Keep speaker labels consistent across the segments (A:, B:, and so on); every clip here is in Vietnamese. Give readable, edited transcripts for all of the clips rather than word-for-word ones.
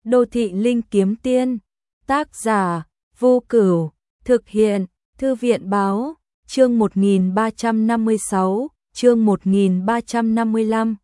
A: Đô thị linh kiếm tiên, tác giả Vô Cửu, thực hiện Thư viện báo, chương 1356, chương 1355,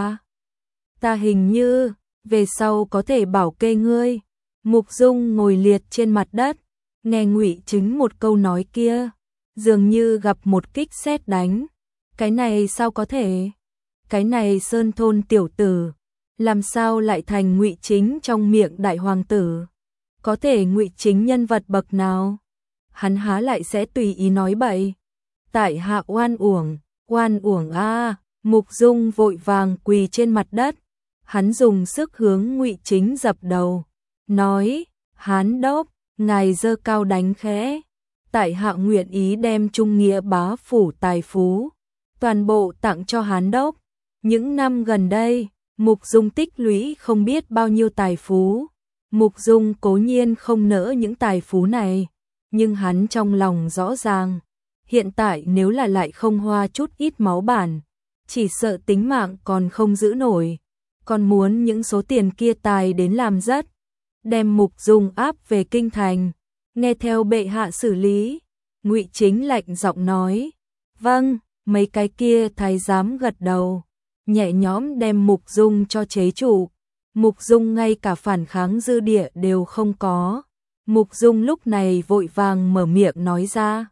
A: ta hình như, về sau có thể bảo kê ngươi. Mục Dung ngồi liệt trên mặt đất, nghe Ngụy Chính một câu nói kia, dường như gặp một kích sét đánh. Cái này sao có thể? Cái này Sơn thôn tiểu tử, làm sao lại thành Ngụy Chính trong miệng đại hoàng tử? Có thể Ngụy Chính nhân vật bậc nào? Hắn há lại sẽ tùy ý nói bậy. Tại hạ oan uổng a. Mục Dung vội vàng quỳ trên mặt đất, hắn dùng sức hướng Ngụy Chính dập đầu, nói: "Hán đốc, ngài giơ cao đánh khẽ, tại hạ nguyện ý đem trung nghĩa bá phủ tài phú toàn bộ tặng cho Hán đốc." Những năm gần đây, Mục Dung tích lũy không biết bao nhiêu tài phú. Mục Dung cố nhiên không nỡ những tài phú này, nhưng hắn trong lòng rõ ràng, hiện tại nếu là lại không hoa chút ít máu bản, chỉ sợ tính mạng còn không giữ nổi, còn muốn những số tiền kia tài đến làm rất, đem Mục Dung áp về kinh thành, nghe theo bệ hạ xử lý. Ngụy Chính lạnh giọng nói: "Vâng." Mấy cái kia thái giám gật đầu, nhẹ nhõm đem Mục Dung cho chế trụ. Mục Dung ngay cả phản kháng dư địa đều không có. Mục Dung lúc này vội vàng mở miệng nói ra: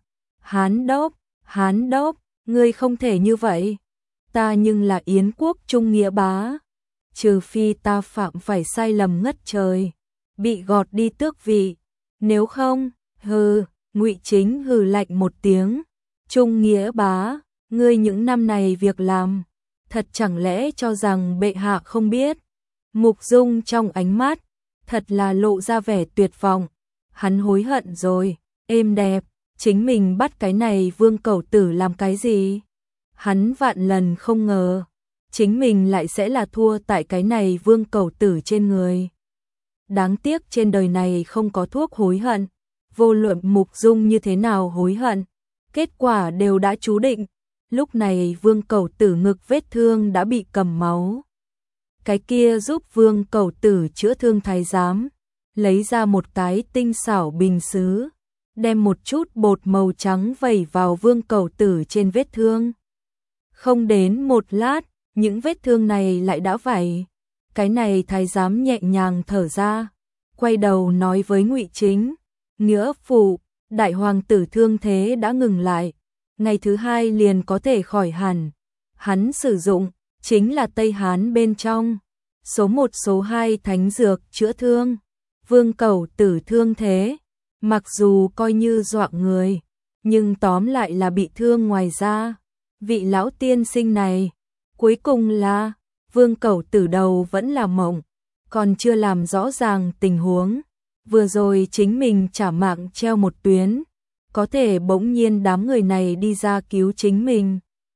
A: Hán đốc, ngươi không thể như vậy. Ta nhưng là Yến quốc trung nghĩa bá. Trừ phi ta phạm phải sai lầm ngất trời, bị gọt đi tước vị. Nếu không, hừ." Ngụy Chính hừ lạnh một tiếng: "Trung nghĩa bá, ngươi những năm này việc làm, thật chẳng lẽ cho rằng bệ hạ không biết?" Mục Dung trong ánh mắt thật là lộ ra vẻ tuyệt vọng. Hắn hối hận rồi, êm đẹp, chính mình bắt cái này Vương Cẩu Tử làm cái gì? Hắn vạn lần không ngờ, chính mình lại sẽ là thua tại cái này Vương Cẩu Tử trên người. Đáng tiếc trên đời này không có thuốc hối hận, vô luận Mục Dung như thế nào hối hận, kết quả đều đã chú định. Lúc này Vương Cẩu Tử ngực vết thương đã bị cầm máu. Cái kia giúp Vương Cẩu Tử chữa thương thái giám, lấy ra một cái tinh xảo bình sứ, đem một chút bột màu trắng vẩy vào Vương Cẩu Tử trên vết thương. Không đến một lát, những vết thương này lại đã vảy. Cái này thái giám nhẹ nhàng thở ra, quay đầu nói với Ngụy Chính: "Nghĩa phụ, đại hoàng tử thương thế đã ngừng lại, ngày thứ hai liền có thể khỏi hẳn. Hắn sử dụng chính là Tây Hán bên trong số 1 số 2 thánh dược chữa thương. Vương Cẩu Tử thương thế, mặc dù coi như dọa người, nhưng tóm lại là bị thương ngoài da. Vị lão tiên sinh này, cuối cùng là..." Vương Cẩu Tử đầu vẫn là mộng, còn chưa làm rõ ràng tình huống. Vừa rồi chính mình trả mạng treo một tuyến, có thể bỗng nhiên đám người này đi ra cứu chính mình,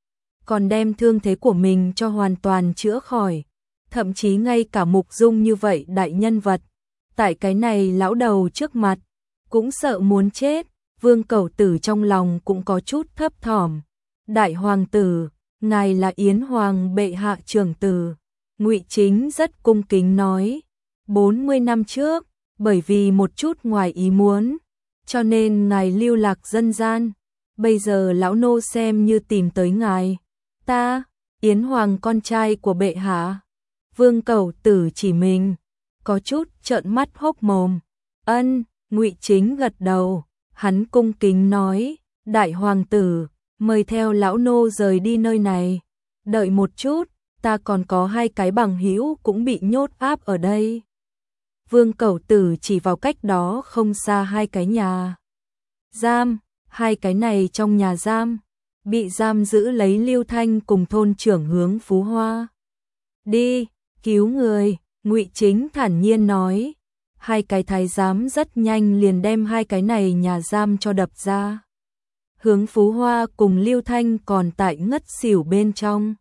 A: còn đem thương thế của mình cho hoàn toàn chữa khỏi. Thậm chí ngay cả Mục Dung như vậy đại nhân vật, tại cái này lão đầu trước mặt, cũng sợ muốn chết. Vương Cẩu Tử trong lòng cũng có chút thấp thỏm. "Đại hoàng tử, ngài là Yến hoàng bệ hạ trưởng tử." Ngụy Chính rất cung kính nói: "40 năm trước, bởi vì một chút ngoài ý muốn, cho nên ngài lưu lạc dân gian. Bây giờ lão nô xem như tìm tới ngài. Ta, Yến hoàng con trai của bệ hạ." Vương Cẩu Tử chỉ mình, có chút trợn mắt hốc mồm. "Ân." Ngụy Chính gật đầu, hắn cung kính nói: "Đại hoàng tử, mời theo lão nô rời đi nơi này. Đợi một chút, ta còn có 2 cái bằng hữu cũng bị nhốt áp ở đây." Vương Cẩu Tử chỉ vào cách đó không xa 2 cái nhà giam. 2 cái này trong nhà giam bị giam giữ lấy Lưu Thanh cùng thôn trưởng Hướng Phú Hoa. "Đi, cứu người." Ngụy Chính thản nhiên nói. 2 cái thái giám rất nhanh liền đem 2 cái này nhà giam cho đập ra. Hướng Phú Hoa cùng Lưu Thanh còn tại ngất xỉu bên trong,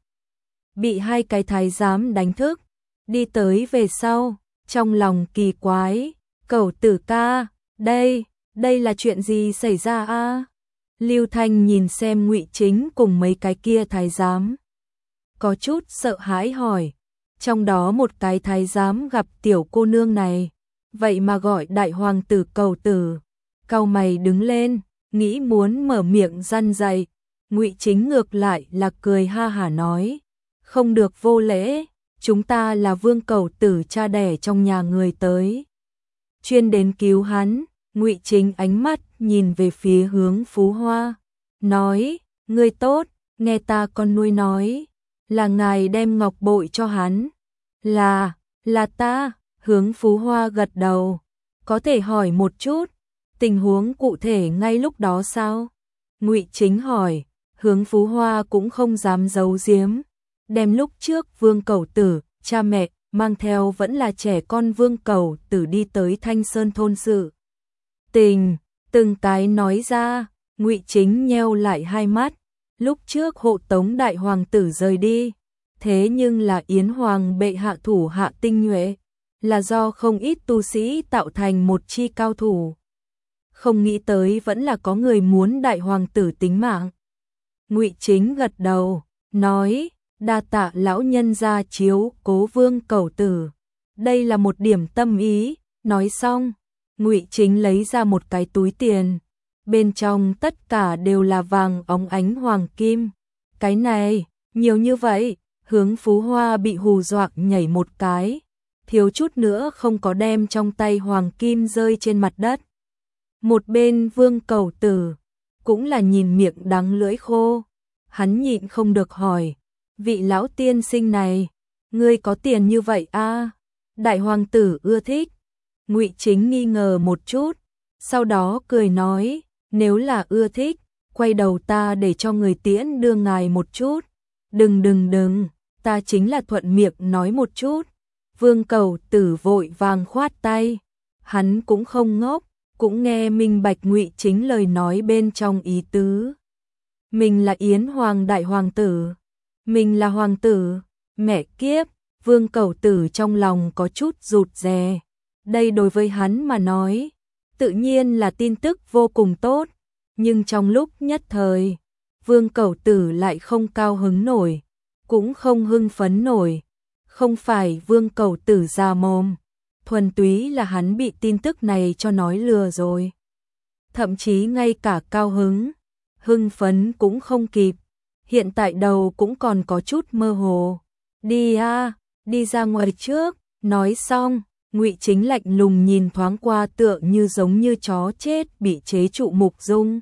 A: bị 2 cái thái giám đánh thức, đi tới về sau, trong lòng kỳ quái: "Cẩu Tử ca, đây là chuyện gì xảy ra a?" Lưu Thanh nhìn xem Ngụy Chính cùng mấy cái kia thái giám, có chút sợ hãi hỏi: Trong đó một cái thái giám gặp tiểu cô nương này, vậy mà gọi đại hoàng tử cầu tử. Cau mày đứng lên, nghĩ muốn mở miệng răn dạy, Ngụy Chính ngược lại là cười ha hả nói, không được vô lễ, chúng ta là vương cầu tử cha đẻ trong nhà người tới. Chuyên đến cứu hắn. Ngụy Chính ánh mắt nhìn về phía Hướng Phú Hoa, nói, ngươi tốt, nghe ta con nuôi nói, là ngài đem ngọc bội cho hắn. Là ta. Hướng Phú Hoa gật đầu, có thể hỏi một chút, tình huống cụ thể ngay lúc đó sao? Ngụy Chính hỏi. Hướng Phú Hoa cũng không dám giấu giếm, đem lúc trước Vương Cẩu Tử, cha mẹ, mang theo vẫn là trẻ con Vương Cẩu Tử đi tới Thanh Sơn thôn sự tình, từng cái nói ra. Ngụy Chính nheo lại hai mắt, lúc trước hộ tống đại hoàng tử rời đi, thế nhưng là Yến Hoàng bệ hạ thủ hạ tinh nhuệ, là do không ít tu sĩ tạo thành một chi cao thủ. Không nghĩ tới vẫn là có người muốn đại hoàng tử tính mạng. Ngụy Chính gật đầu, nói, đa tạ lão nhân gia chiếu cố Vương Cẩu Tử, đây là một điểm tâm ý. Nói xong, Ngụy Chính lấy ra một cái túi tiền, bên trong tất cả đều là vàng óng ánh hoàng kim. Cái này, nhiều như vậy. Hướng Phú Hoa bị hù dọa nhảy một cái, thiếu chút nữa không có đem trong tay hoàng kim rơi trên mặt đất. Một bên Vương Cẩu Tử cũng là nhìn miệng đắng lưỡi khô, hắn nhịn không được hỏi, vị lão tiên sinh này, ngươi có tiền như vậy a? Đại hoàng tử ưa thích. Ngụy Chính nghi ngờ một chút, sau đó cười nói, nếu là ưa thích, quay đầu ta để cho người tiễn đưa ngài một chút. Đừng, ta chính là thuận miệng nói một chút. Vương Cẩu Tử vội vàng khoát tay, hắn cũng không ngốc, cũng nghe minh bạch Ngụy Chính lời nói bên trong ý tứ. Mình là Yến Hoàng đại hoàng tử, mình là hoàng tử, mẹ kiếp. Vương Cẩu Tử trong lòng có chút rụt rè, đây đối với hắn mà nói, tự nhiên là tin tức vô cùng tốt, nhưng trong lúc nhất thời, Vương Cẩu Tử lại không cao hứng nổi, cũng không hưng phấn nổi. Không phải Vương Cẩu Tử già mồm, thuần túy là hắn bị tin tức này cho nói lừa rồi. Thậm chí ngay cả cao hưng phấn cũng không kịp, hiện tại đầu cũng còn có chút mơ hồ. Đi đi ra ngoài trước. Nói xong, Ngụy Chính lạnh lùng nhìn thoáng qua tựa như giống như chó chết bị chế trụ Mục Dung.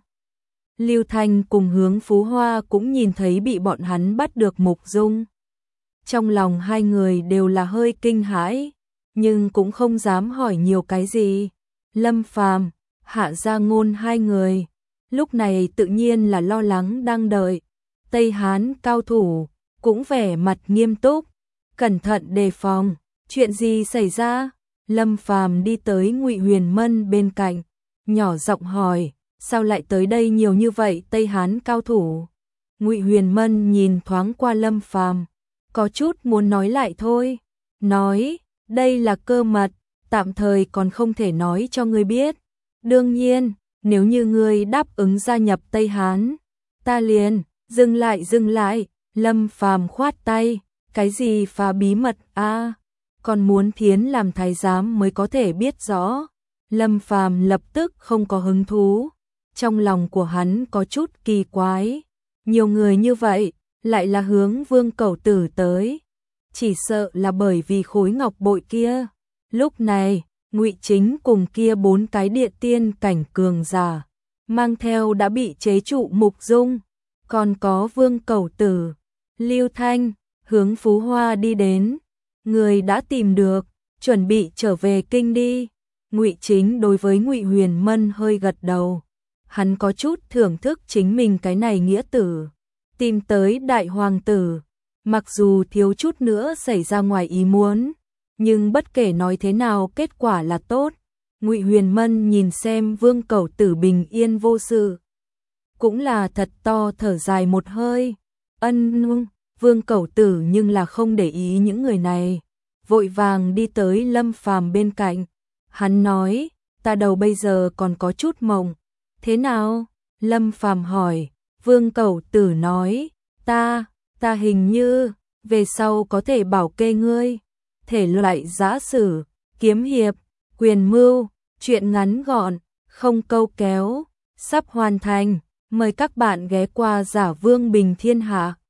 A: Lưu Thanh cùng Hướng Phú Hoa cũng nhìn thấy bị bọn hắn bắt được Mục Dung. Trong lòng hai người đều là hơi kinh hãi, nhưng cũng không dám hỏi nhiều cái gì. Lâm Phàm, Hạ Gia Ngôn hai người, lúc này tự nhiên là lo lắng đang đợi. Tây Hán cao thủ, cũng vẻ mặt nghiêm túc, cẩn thận đề phòng. Chuyện gì xảy ra? Lâm Phàm đi tới Ngụy Huyền Mân bên cạnh, nhỏ giọng hỏi, sao lại tới đây nhiều như vậy Tây Hán cao thủ? Ngụy Huyền Mân nhìn thoáng qua Lâm Phàm, có chút muốn nói lại thôi, nói, đây là cơ mật, tạm thời còn không thể nói cho ngươi biết. Đương nhiên, nếu như ngươi đáp ứng gia nhập Tây Hán, ta liền, dừng lại, Lâm Phàm khoát tay, cái gì phá bí mật a? Còn muốn Thiến làm thái giám mới có thể biết rõ. Lâm Phàm lập tức không có hứng thú, trong lòng của hắn có chút kỳ quái, nhiều người như vậy, lại là hướng Vương Cẩu Tử tới, chỉ sợ là bởi vì khối ngọc bội kia. Lúc này, Ngụy Chính cùng kia 4 cái địa tiên cảnh cường giả, mang theo đã bị chế trụ Mục Dung, còn có Vương Cẩu Tử, Lưu Thanh, Hướng Phú Hoa đi đến. Người đã tìm được, chuẩn bị trở về kinh đi. Ngụy Chính đối với Ngụy Huyền Mân hơi gật đầu, hắn có chút thưởng thức chính mình cái này nghĩa tử. Tìm tới đại hoàng tử, mặc dù thiếu chút nữa xảy ra ngoài ý muốn, nhưng bất kể nói thế nào kết quả là tốt. Ngụy Huyền Mân nhìn xem Vương Cẩu Tử bình yên vô sự, cũng là thật to thở dài một hơi. Vương Cẩu Tử nhưng là không để ý những người này, vội vàng đi tới Lâm Phàm bên cạnh. Hắn nói, ta đầu bây giờ còn có chút mộng. Thế nào? Lâm Phàm hỏi. Vương Cẩu Tử nói, ta hình như về sau có thể bảo kê ngươi. Thể loại giã sử, kiếm hiệp, quyền mưu, truyện ngắn gọn, không câu kéo, sắp hoàn thành. Mời các bạn ghé qua Giả Vương Bình Thiên Hạ.